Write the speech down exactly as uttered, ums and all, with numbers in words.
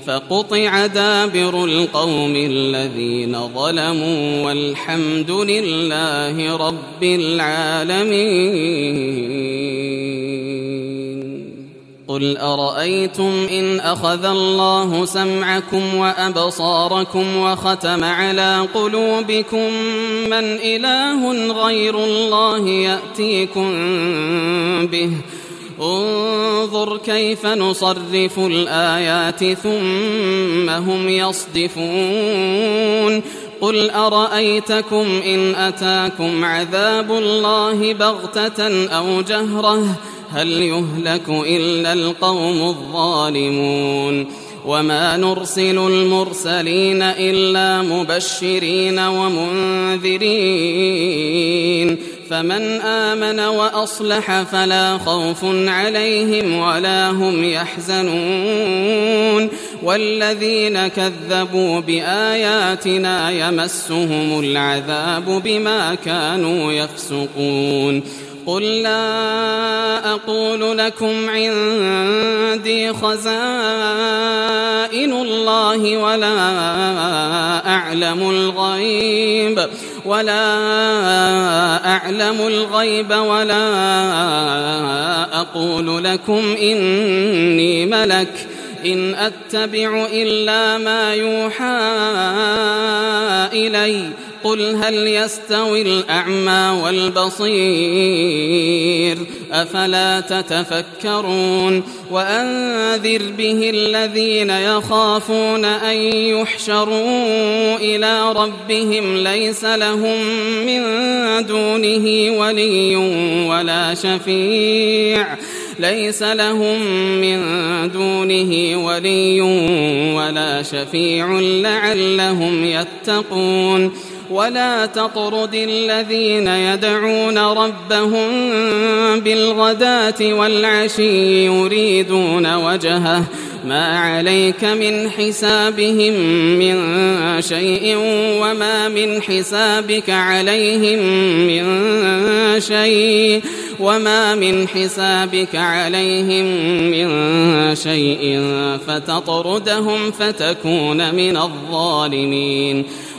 فقطع دابر القوم الذين ظلموا والحمد لله رب العالمين. قل أرأيتم إن أخذ الله سمعكم وأبصاركم وختم على قلوبكم من إله غير الله يأتيكم به انظر كيف نصرف الآيات ثم هم يصدفون. قل أرأيتكم إن أتاكم عذاب الله بغتة أو جهرة هل يهلك إلا القوم الظالمون. وما نرسل المرسلين إلا مبشرين ومنذرين فمن آمن وأصلح فلا خوف عليهم ولا هم يحزنون. والذين كذبوا بآياتنا يمسهم العذاب بما كانوا يفسقون. قل لا أقول لكم عندي خزائن الله ولا أعلم الغيب ولا أعلم الغيب ولا أقول لكم إني ملك إن أتبع إلا ما يوحى إلي قل هل يستوي الأعمى والبصير أفلا تتفكرون. وأنذر به الذين يخافون أن يحشروا إلى ربهم ليس لهم من دونه ولي ولا شفيع ليس لهم من دونه ولي ولا شفيع لعلهم يتقون. ولا تطرد الذين يدعون ربهم بالغداة والعشي يريدون وجهه ما عليك من حسابهم من شيء وما من حسابك عليهم من شيء وما من حسابك عليهم من شيء فتطردهم فتكون من الظالمين.